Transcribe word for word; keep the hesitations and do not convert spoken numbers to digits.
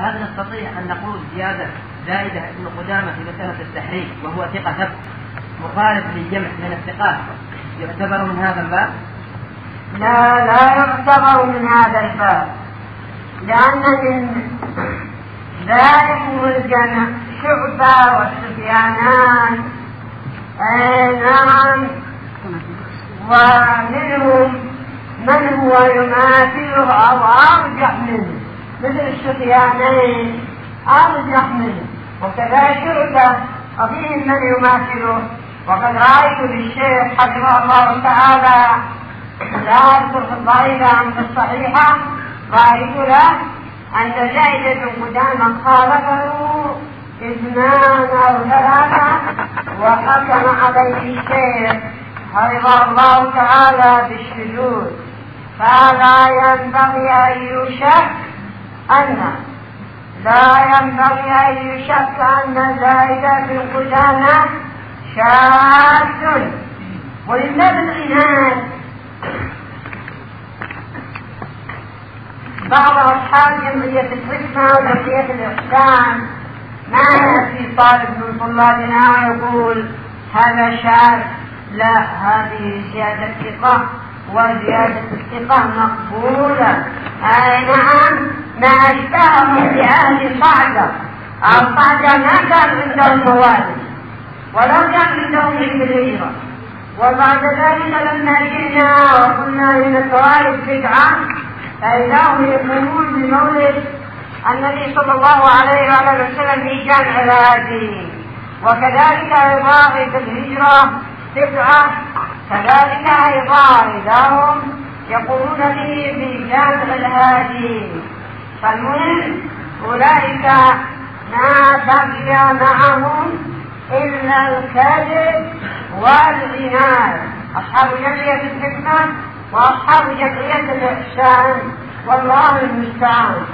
هل نستطيع أن نقول زيادة زائدة ابن قدامة في مسألة التحريم وهو ثقة ثبت مخالف للجمع من الثقات يعتبر من هذا الباب؟ لا لا يعتبر من هذا الباب، لأن من ذلك الجمع شعبة والسفيانان نعم، ومنهم من هو يماثله أو أرجح منه مثل السفيانين أرجح منه، وكذلك شعبة وفيهم من يماثله. وقد رأيت للشيخ حفظه الله تعالى لا أذكر في الضعيفة عن الصحيحة، رأيت له أن زيد بن قدامة خالفه اثنان أو ثلاثة وحكم عليه الشيخ حفظه الله تعالى بالشذوذ، فلا ينبغي أن يشك أن لا ينبغي أن يشك أن زيد بن قدامة شاذ. ولله العناد بعض أصحاب جمعية الحكمة وجمعية الإحسان ما يأتي طالب من طلابنا ويقول هذا شاذ، لا، هذه زيادة ثقة وزيادة الثقة مقبولة. أي نعم، ما أشبههم بأهل صعدة. الصعدة ما كان عندهم موارد ولو كان عندهم علم الهجرة، وبعد ذلك لما جئنا وقلنا من الفوائد بدعة فإنهم يقومون بمولد النبي صلى الله عليه وآله وسلم في جامع الهادي، وكذلك أيضا في الهجرة بدعة، كذلك أيضا لهم يقولون به في جامع الهادي. فالمهم أولئك ما بقي معهم إلا الكذب والعناد، أصحاب جمعية الحكمة وأصحاب جمعية الإحسان، والله المستعان.